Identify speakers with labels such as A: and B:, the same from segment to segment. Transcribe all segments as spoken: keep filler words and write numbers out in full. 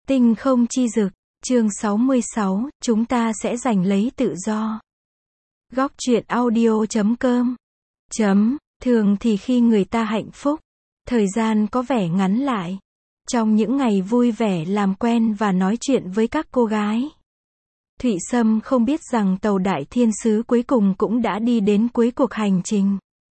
A: Tinh không chi dực, chương sáu mươi sáu, chúng ta sẽ giành lấy tự do. Góc truyện audio chấm com. Chấm, thường thì khi người ta hạnh phúc, thời gian có vẻ ngắn lại. Trong những ngày vui vẻ làm quen và nói chuyện với các cô gái, Thụy Sâm không biết rằng tàu Đại Thiên Sứ cuối cùng cũng đã đi đến cuối cuộc hành trình.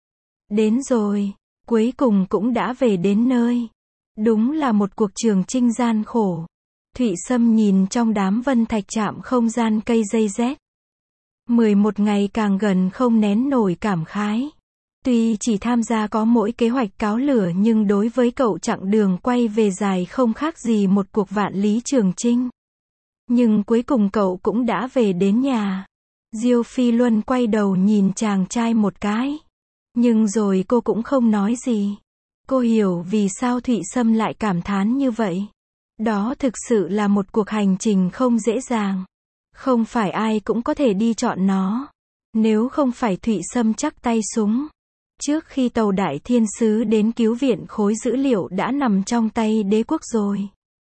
A: Đến rồi, cuối cùng cũng đã về đến nơi. Đúng là một cuộc trường chinh gian khổ. Thụy Sâm nhìn trong đám vân thạch trạm không gian cây dây dét. mười một ngày càng gần không nén nổi cảm khái. Tuy chỉ tham gia có mỗi kế hoạch cáo lửa nhưng đối với cậu chặng đường quay về dài không khác gì một cuộc vạn lý trường chinh. Nhưng cuối cùng cậu cũng đã về đến nhà. Diêu Phi Luân quay đầu nhìn chàng trai một cái. Nhưng rồi cô cũng không nói gì. Cô hiểu vì sao Thụy Sâm lại cảm thán như vậy. Đó thực sự là một cuộc hành trình không dễ dàng. Không phải ai cũng có thể đi chọn nó. Nếu không phải Thụy Sâm chắc tay súng. Trước khi tàu Đại Thiên Sứ đến cứu viện, khối dữ liệu đã nằm trong tay đế quốc rồi.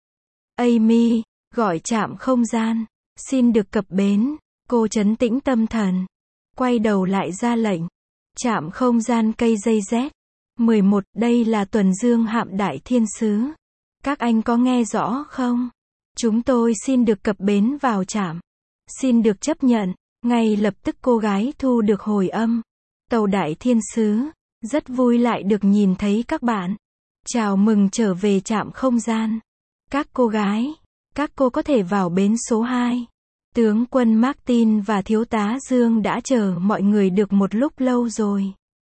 A: Amy, gọi trạm không gian. Xin được cập bến. Cô trấn tĩnh tâm thần. Quay đầu lại ra lệnh. Trạm không gian cây dây Z. mười một, đây là tuần dương hạm Đại Thiên Sứ. Các anh có nghe rõ không? Chúng tôi xin được cập bến vào trạm. Xin được chấp nhận. Ngay lập tức cô gái thu được hồi âm. Tàu Đại Thiên Sứ, rất vui lại được nhìn thấy các bạn. Chào mừng trở về trạm không gian. Các cô gái, các cô có thể vào bến số hai. Tướng quân Martin và thiếu tá Dương đã chờ mọi người được một lúc lâu rồi.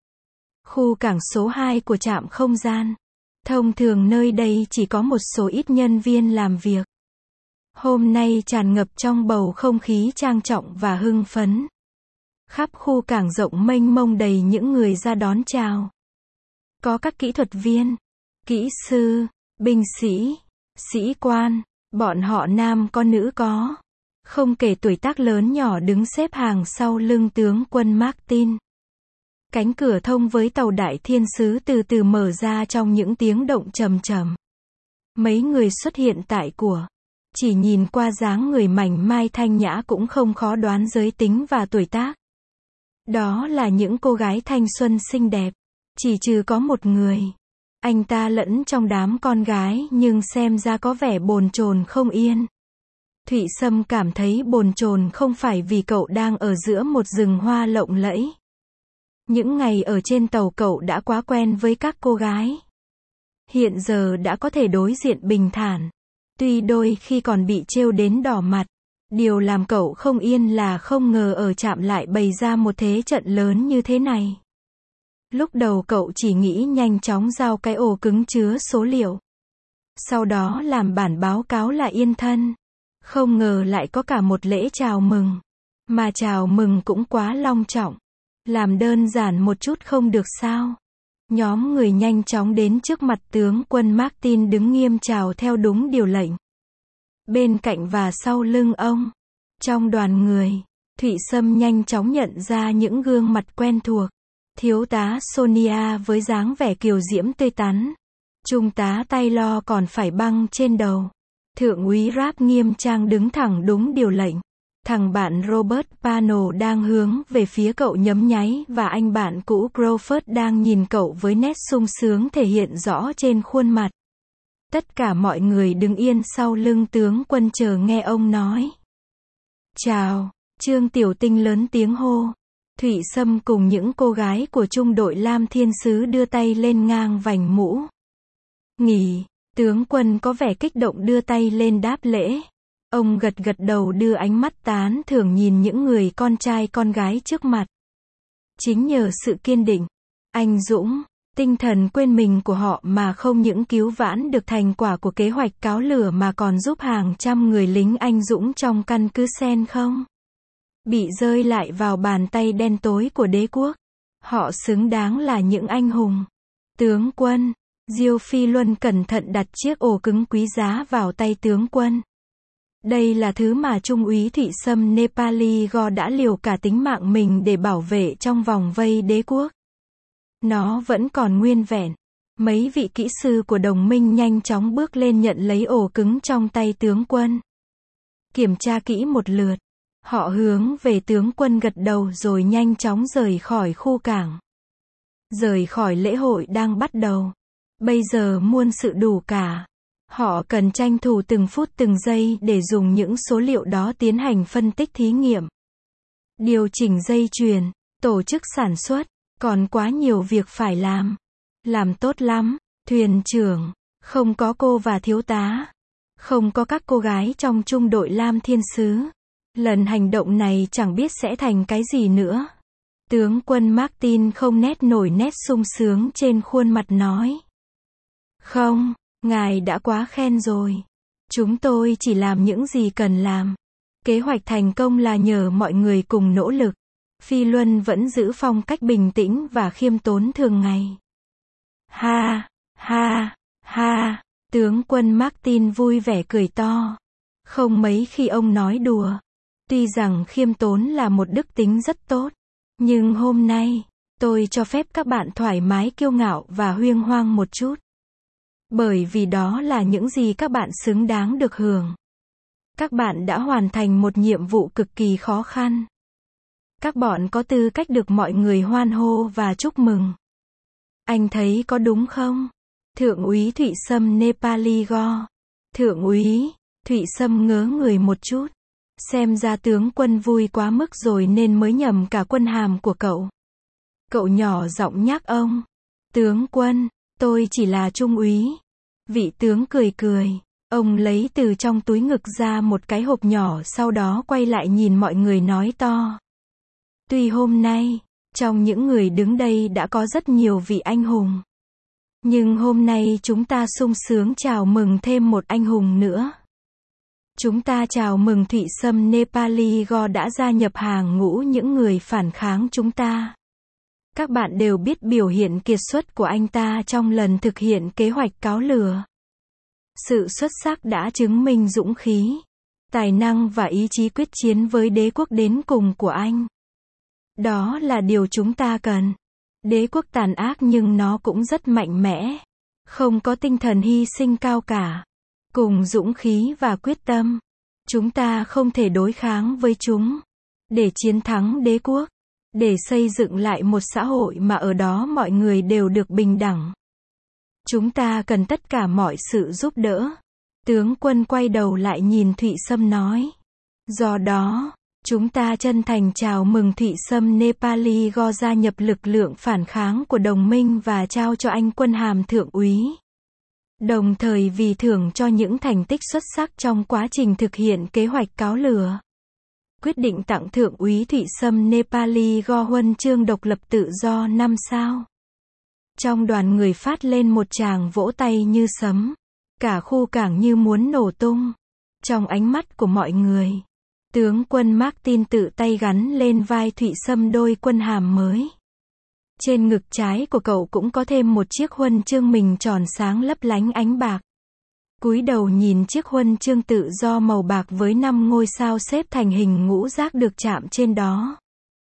A: Khu cảng số hai của trạm không gian. Thông thường nơi đây chỉ có một số ít nhân viên làm việc. Hôm nay tràn ngập trong bầu không khí trang trọng và hưng phấn. Khắp khu cảng rộng mênh mông đầy những người ra đón chào. Có các kỹ thuật viên, kỹ sư, binh sĩ, sĩ quan, bọn họ nam có nữ có. Không kể tuổi tác lớn nhỏ đứng xếp hàng sau lưng tướng quân Martin. Cánh cửa thông với tàu Đại Thiên Sứ từ từ mở ra trong những tiếng động trầm trầm. Mấy người xuất hiện tại của. Chỉ nhìn qua dáng người mảnh mai thanh nhã cũng không khó đoán giới tính và tuổi tác. Đó là những cô gái thanh xuân xinh đẹp. Chỉ trừ có một người. Anh ta lẫn trong đám con gái nhưng xem ra có vẻ bồn chồn không yên. Thụy Sâm cảm thấy bồn chồn không phải vì cậu đang ở giữa một rừng hoa lộng lẫy. Những ngày ở trên tàu cậu đã quá quen với các cô gái. Hiện giờ đã có thể đối diện bình thản. Tuy đôi khi còn bị trêu đến đỏ mặt. Điều làm cậu không yên là không ngờ ở trạm lại bày ra một thế trận lớn như thế này. Lúc đầu cậu chỉ nghĩ nhanh chóng giao cái ổ cứng chứa số liệu. Sau đó làm bản báo cáo là yên thân. Không ngờ lại có cả một lễ chào mừng. Mà chào mừng cũng quá long trọng. Làm đơn giản một chút không được sao? Nhóm người nhanh chóng đến trước mặt tướng quân Martin đứng nghiêm chào theo đúng điều lệnh. Bên cạnh và sau lưng ông. Trong đoàn người, Thụy Sâm nhanh chóng nhận ra những gương mặt quen thuộc. Thiếu tá Sonia với dáng vẻ kiều diễm tươi tắn. Trung tá Taylor còn phải băng trên đầu. Thượng úy Rap nghiêm trang đứng thẳng đúng điều lệnh. Thằng bạn Robert Pano đang hướng về phía cậu nhấm nháy và anh bạn cũ Crawford đang nhìn cậu với nét sung sướng thể hiện rõ trên khuôn mặt. Tất cả mọi người đứng yên sau lưng tướng quân chờ nghe ông nói. Chào, Trương Tiểu Tinh lớn tiếng hô. Thụy Sâm cùng những cô gái của trung đội Lam Thiên Sứ đưa tay lên ngang vành mũ. Nghỉ, tướng quân có vẻ kích động đưa tay lên đáp lễ. Ông gật gật đầu đưa ánh mắt tán thưởng nhìn những người con trai con gái trước mặt. Chính nhờ sự kiên định, anh dũng, tinh thần quên mình của họ mà không những cứu vãn được thành quả của kế hoạch cáo lửa mà còn giúp hàng trăm người lính anh dũng trong căn cứ Sen không bị rơi lại vào bàn tay đen tối của đế quốc. Họ xứng đáng là những anh hùng. Tướng quân, Diêu Phi Luân cẩn thận đặt chiếc ổ cứng quý giá vào tay tướng quân. Đây là thứ mà Trung úy Thụy Sâm Nepali Go đã liều cả tính mạng mình để bảo vệ trong vòng vây đế quốc. Nó vẫn còn nguyên vẹn. Mấy vị kỹ sư của đồng minh nhanh chóng bước lên nhận lấy ổ cứng trong tay tướng quân. Kiểm tra kỹ một lượt. Họ hướng về tướng quân gật đầu rồi nhanh chóng rời khỏi khu cảng. Rời khỏi lễ hội đang bắt đầu. Bây giờ muôn sự đủ cả. Họ cần tranh thủ từng phút từng giây để dùng những số liệu đó tiến hành phân tích thí nghiệm. Điều chỉnh dây chuyền, tổ chức sản xuất, còn quá nhiều việc phải làm. Làm tốt lắm, thuyền trưởng, không có cô và thiếu tá. Không có các cô gái trong trung đội Lam Thiên Sứ. Lần hành động này chẳng biết sẽ thành cái gì nữa. Tướng quân Martin không nét nổi nét sung sướng trên khuôn mặt nói. Không, ngài đã quá khen rồi. Chúng tôi chỉ làm những gì cần làm. Kế hoạch thành công là nhờ mọi người cùng nỗ lực. Phi Luân vẫn giữ phong cách bình tĩnh và khiêm tốn thường ngày. Ha, ha, ha, tướng quân Martin vui vẻ cười to. Không mấy khi ông nói đùa. Tuy rằng khiêm tốn là một đức tính rất tốt. Nhưng hôm nay, tôi cho phép các bạn thoải mái kiêu ngạo và huyên hoang một chút. Bởi vì đó là những gì các bạn xứng đáng được hưởng. Các bạn đã hoàn thành một nhiệm vụ cực kỳ khó khăn. Các bọn có tư cách được mọi người hoan hô và chúc mừng. Anh thấy có đúng không? Thượng úy Thụy Sâm Nepali Go. Thượng úy, Thụy Sâm ngớ người một chút. Xem ra tướng quân vui quá mức rồi nên mới nhầm cả quân hàm của cậu. Cậu nhỏ giọng nhắc ông. Tướng quân, tôi chỉ là trung úy. Vị tướng cười cười. Ông lấy từ trong túi ngực ra một cái hộp nhỏ sau đó quay lại nhìn mọi người nói to. Tuy hôm nay, trong những người đứng đây đã có rất nhiều vị anh hùng. Nhưng hôm nay chúng ta sung sướng chào mừng thêm một anh hùng nữa. Chúng ta chào mừng Thụy Sâm Nepali Go đã gia nhập hàng ngũ những người phản kháng chúng ta. Các bạn đều biết biểu hiện kiệt xuất của anh ta trong lần thực hiện kế hoạch cáo lừa. Sự xuất sắc đã chứng minh dũng khí, tài năng và ý chí quyết chiến với đế quốc đến cùng của anh. Đó là điều chúng ta cần. Đế quốc tàn ác nhưng nó cũng rất mạnh mẽ. Không có tinh thần hy sinh cao cả. Cùng dũng khí và quyết tâm. Chúng ta không thể đối kháng với chúng. Để chiến thắng đế quốc. Để xây dựng lại một xã hội mà ở đó mọi người đều được bình đẳng. Chúng ta cần tất cả mọi sự giúp đỡ. Tướng quân quay đầu lại nhìn Thụy Sâm nói. Do đó, chúng ta chân thành chào mừng Thụy Sâm Nepali Go gia nhập lực lượng phản kháng của đồng minh và trao cho anh quân hàm thượng úy. Đồng thời vì thưởng cho những thành tích xuất sắc trong quá trình thực hiện kế hoạch cáo lừa. Quyết định tặng thượng úy Thụy Sâm Nepali Go huân chương độc lập tự do năm sao. Trong đoàn người phát lên một tràng vỗ tay như sấm. Cả khu cảng như muốn nổ tung. Trong ánh mắt của mọi người, tướng quân Martin tự tay gắn lên vai Thụy Sâm đôi quân hàm mới. Trên ngực trái của cậu cũng có thêm một chiếc huân chương mình tròn sáng lấp lánh ánh bạc. Cúi đầu nhìn chiếc huân chương tự do màu bạc với năm ngôi sao xếp thành hình ngũ giác được chạm trên đó.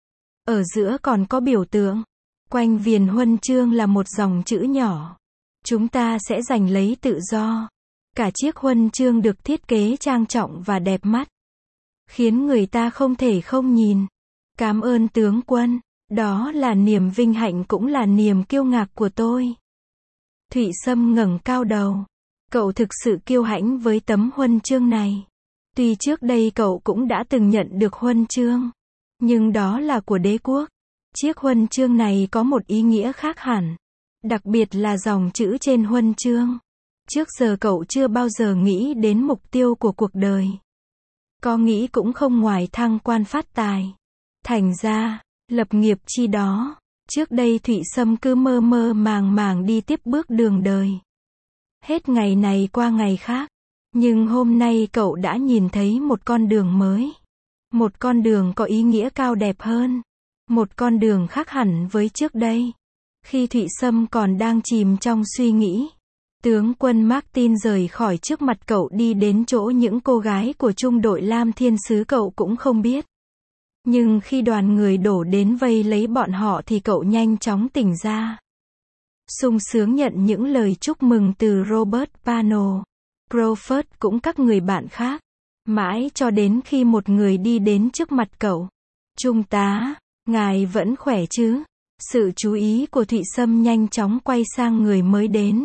A: Ở giữa còn có biểu tượng. Quanh viền huân chương là một dòng chữ nhỏ. Chúng ta sẽ giành lấy tự do. Cả chiếc huân chương được thiết kế trang trọng và đẹp mắt. Khiến người ta không thể không nhìn. Cảm ơn tướng quân. Đó là niềm vinh hạnh cũng là niềm kiêu ngạo của tôi. Thụy Sâm ngẩng cao đầu. Cậu thực sự kiêu hãnh với tấm huân chương này. Tuy trước đây cậu cũng đã từng nhận được huân chương. Nhưng đó là của đế quốc. Chiếc huân chương này có một ý nghĩa khác hẳn. Đặc biệt là dòng chữ trên huân chương. Trước giờ cậu chưa bao giờ nghĩ đến mục tiêu của cuộc đời. Có nghĩ cũng không ngoài thăng quan phát tài. Thành ra, lập nghiệp chi đó. Trước đây Thụy Sâm cứ mơ mơ màng màng đi tiếp bước đường đời. Hết ngày này qua ngày khác. Nhưng hôm nay cậu đã nhìn thấy một con đường mới. Một con đường có ý nghĩa cao đẹp hơn. Một con đường khác hẳn với trước đây. Khi Thụy Sâm còn đang chìm trong suy nghĩ, tướng quân Martin rời khỏi trước mặt cậu đi đến chỗ những cô gái của trung đội Lam Thiên Sứ cậu cũng không biết. Nhưng khi đoàn người đổ đến vây lấy bọn họ thì cậu nhanh chóng tỉnh ra. sung sướng nhận những lời chúc mừng từ Robert Pano, Crawford cũng các người bạn khác. Mãi cho đến khi một người đi đến trước mặt cậu. Trung tá, ngài vẫn khỏe chứ? Sự chú ý của Thụy Sâm nhanh chóng quay sang người mới đến.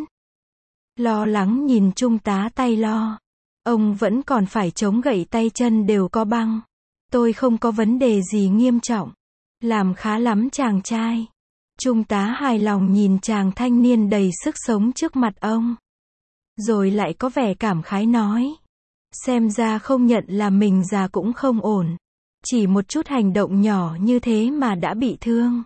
A: Lo lắng nhìn Trung tá tay lo. Ông vẫn còn phải chống gậy, tay chân đều có băng. Tôi không có vấn đề gì nghiêm trọng. Làm khá lắm chàng trai. Trung tá hài lòng nhìn chàng thanh niên đầy sức sống trước mặt ông. Rồi lại có vẻ cảm khái nói. Xem ra không nhận là mình già cũng không ổn. Chỉ một chút hành động nhỏ như thế mà đã bị thương.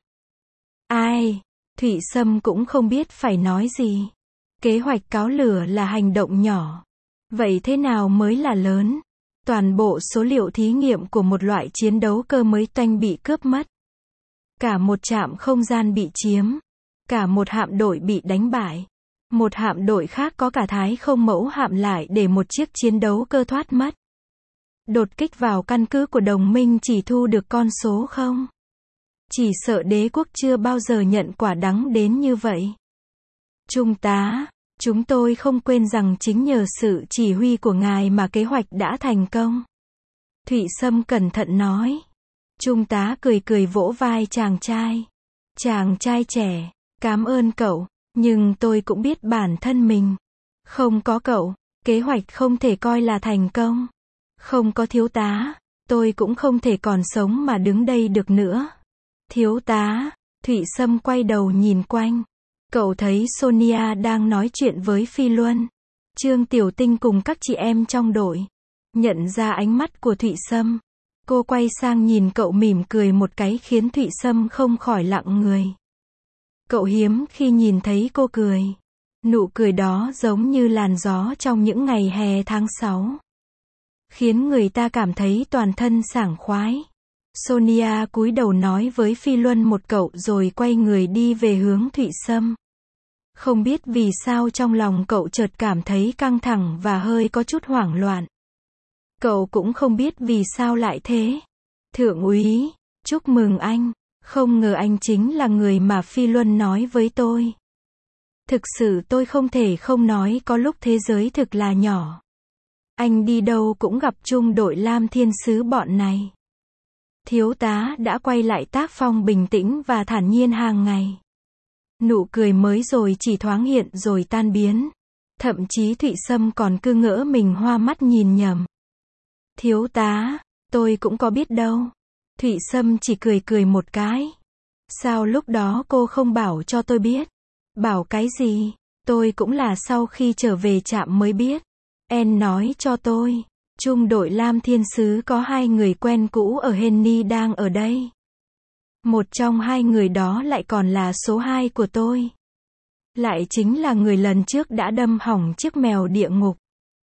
A: Ai? Thụy Sâm cũng không biết phải nói gì. Kế hoạch cáo lửa là hành động nhỏ. Vậy thế nào mới là lớn? Toàn bộ số liệu thí nghiệm của một loại chiến đấu cơ mới toanh bị cướp mất. Cả một trạm không gian bị chiếm. Cả một hạm đội bị đánh bại. Một hạm đội khác có cả thái không mẫu hạm lại để một chiếc chiến đấu cơ thoát mất. Đột kích vào căn cứ của đồng minh chỉ thu được con số không. Chỉ sợ đế quốc chưa bao giờ nhận quả đắng đến như vậy. Trung tá, chúng tôi không quên rằng chính nhờ sự chỉ huy của ngài mà kế hoạch đã thành công. Thụy Sâm cẩn thận nói. Trung tá cười cười vỗ vai chàng trai. Chàng trai trẻ, cảm ơn cậu, nhưng tôi cũng biết bản thân mình. Không có cậu, kế hoạch không thể coi là thành công. Không có thiếu tá, tôi cũng không thể còn sống mà đứng đây được nữa. Thiếu tá, Thụy Sâm quay đầu nhìn quanh. Cậu thấy Sonia đang nói chuyện với Phi Luân, Trương Tiểu Tinh cùng các chị em trong đội. Nhận ra ánh mắt của Thụy Sâm, cô quay sang nhìn cậu mỉm cười một cái khiến Thụy Sâm không khỏi lặng người. Cậu hiếm khi nhìn thấy cô cười. Nụ cười đó giống như làn gió trong những ngày hè tháng sáu. Khiến người ta cảm thấy toàn thân sảng khoái. Sonia cúi đầu nói với Phi Luân một cậu rồi quay người đi về hướng Thụy Sâm. Không biết vì sao trong lòng cậu chợt cảm thấy căng thẳng và hơi có chút hoảng loạn. Cậu cũng không biết vì sao lại thế. Thượng úy, chúc mừng anh. Không ngờ anh chính là người mà Phi Luân nói với tôi. Thực sự tôi không thể không nói có lúc thế giới thực là nhỏ. Anh đi đâu cũng gặp chung đội Lam Thiên Sứ bọn này. Thiếu tá đã quay lại tác phong bình tĩnh và thản nhiên hàng ngày. Nụ cười mới rồi chỉ thoáng hiện rồi tan biến. Thậm chí Thụy Sâm còn cứ ngỡ mình hoa mắt nhìn nhầm. Thiếu tá, tôi cũng có biết đâu. Thụy Sâm chỉ cười cười một cái. Sao lúc đó cô không bảo cho tôi biết? Bảo cái gì? Tôi cũng là sau khi trở về trạm mới biết. En nói cho tôi. Trung đội Lam Thiên Sứ có hai người quen cũ ở Henny đang ở đây. Một trong hai người đó lại còn là số hai của tôi. Lại chính là người lần trước đã đâm hỏng chiếc mèo địa ngục.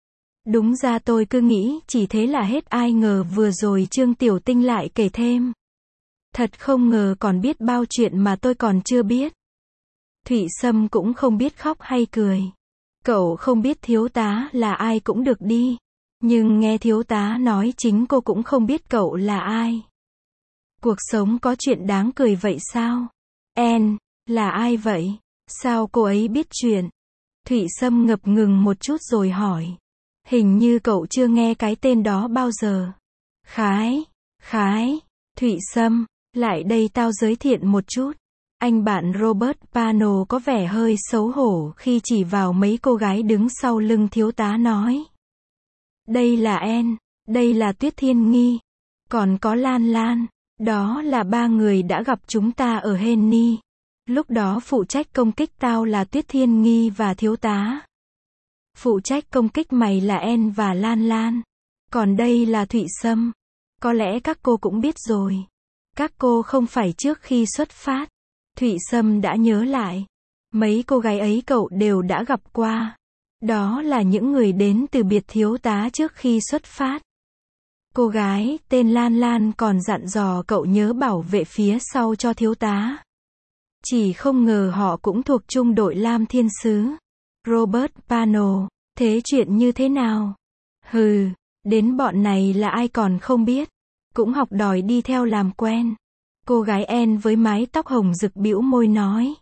A: Đúng ra tôi cứ nghĩ chỉ thế là hết, ai ngờ vừa rồi Trương Tiểu Tinh lại kể thêm. Thật không ngờ còn biết bao chuyện mà tôi còn chưa biết. Thụy Sâm cũng không biết khóc hay cười. Cậu không biết thiếu tá là ai cũng được đi. Nhưng nghe thiếu tá nói chính cô cũng không biết cậu là ai. Cuộc sống có chuyện đáng cười vậy sao? En, là ai vậy? Sao cô ấy biết chuyện? Thụy Sâm ngập ngừng một chút rồi hỏi. Hình như cậu chưa nghe cái tên đó bao giờ. Khái, Khái, Thụy Sâm, lại đây tao giới thiệu một chút. Anh bạn Robert Pano có vẻ hơi xấu hổ khi chỉ vào mấy cô gái đứng sau lưng thiếu tá nói. Đây là En, đây là Tuyết Thiên Nghi, còn có Lan Lan, đó là ba người đã gặp chúng ta ở Henny. Lúc đó phụ trách công kích tao là Tuyết Thiên Nghi và thiếu tá. Phụ trách công kích mày là En và Lan Lan. Còn đây là Thụy Sâm. Có lẽ các cô cũng biết rồi. Các cô không phải trước khi xuất phát. Thụy Sâm đã nhớ lại. Mấy cô gái ấy cậu đều đã gặp qua. Đó là những người đến từ biệt thiếu tá trước khi xuất phát. Cô gái tên Lan Lan còn dặn dò cậu nhớ bảo vệ phía sau cho thiếu tá. Chỉ không ngờ họ cũng thuộc trung đội Lam Thiên Sứ. Robert Pano, thế chuyện như thế nào? Hừ, đến bọn này là ai còn không biết. Cũng học đòi đi theo làm quen. Cô gái En với mái tóc hồng rực bĩu môi nói.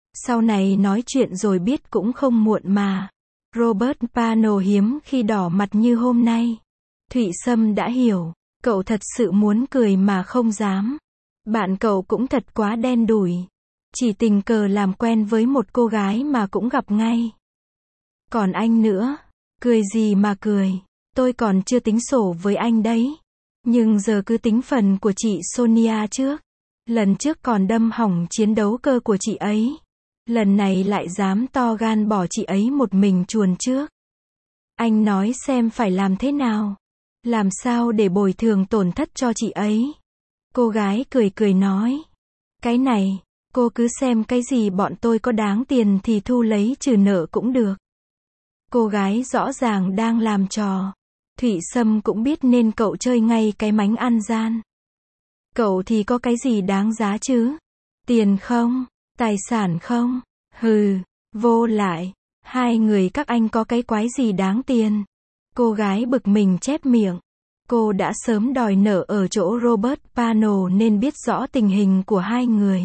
A: Sau này nói chuyện rồi biết cũng không muộn mà. Robert Pano hiếm khi đỏ mặt như hôm nay. Thụy Sâm đã hiểu. Cậu thật sự muốn cười mà không dám. Bạn cậu cũng thật quá đen đủi. Chỉ tình cờ làm quen với một cô gái mà cũng gặp ngay. Còn anh nữa. Cười gì mà cười. Tôi còn chưa tính sổ với anh đấy. Nhưng giờ cứ tính phần của chị Sonia trước. Lần trước còn đâm hỏng chiến đấu cơ của chị ấy. Lần này lại dám to gan bỏ chị ấy một mình chuồn trước. Anh nói xem phải làm thế nào. Làm sao để bồi thường tổn thất cho chị ấy. Cô gái cười cười nói. Cái này, cô cứ xem cái gì bọn tôi có đáng tiền thì thu lấy trừ nợ cũng được. Cô gái rõ ràng đang làm trò. Thụy Sâm cũng biết nên cậu chơi ngay cái mánh ăn gian. Cậu thì có cái gì đáng giá chứ? Tiền không? Tài sản không? Hừ, vô lại. Hai người các anh có cái quái gì đáng tiền? Cô gái bực mình chép miệng. Cô đã sớm đòi nợ ở chỗ Robert Pano nên biết rõ tình hình của hai người.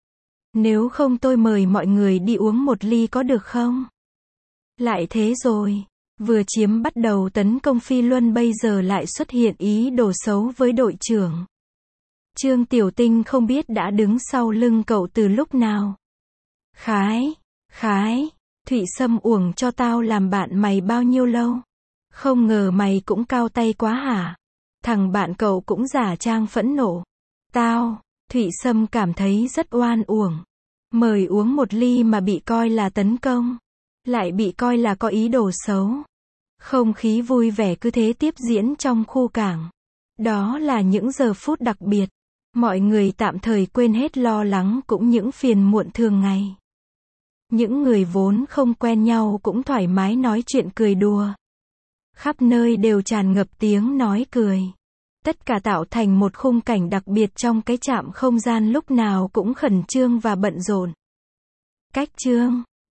A: Nếu không tôi mời mọi người đi uống một ly có được không? Lại thế rồi. Vừa chiếm bắt đầu tấn công Phi Luân bây giờ lại xuất hiện ý đồ xấu với đội trưởng. Trương Tiểu Tinh không biết đã đứng sau lưng cậu từ lúc nào. Khái, khái, Thụy Sâm uổng cho tao làm bạn mày bao nhiêu lâu. Không ngờ mày cũng cao tay quá hả? Thằng bạn cậu cũng giả trang phẫn nộ. Tao, Thụy Sâm cảm thấy rất oan uổng. Mời uống một ly mà bị coi là tấn công. Lại bị coi là có ý đồ xấu. Không khí vui vẻ cứ thế tiếp diễn trong khu cảng. Đó là những giờ phút đặc biệt. Mọi người tạm thời quên hết lo lắng cũng những phiền muộn thường ngày. Những người vốn không quen nhau cũng thoải mái nói chuyện cười đùa. Khắp nơi đều tràn ngập tiếng nói cười. Tất cả tạo thành một khung cảnh đặc biệt trong cái trạm không gian lúc nào cũng khẩn trương và bận rộn. Cách chương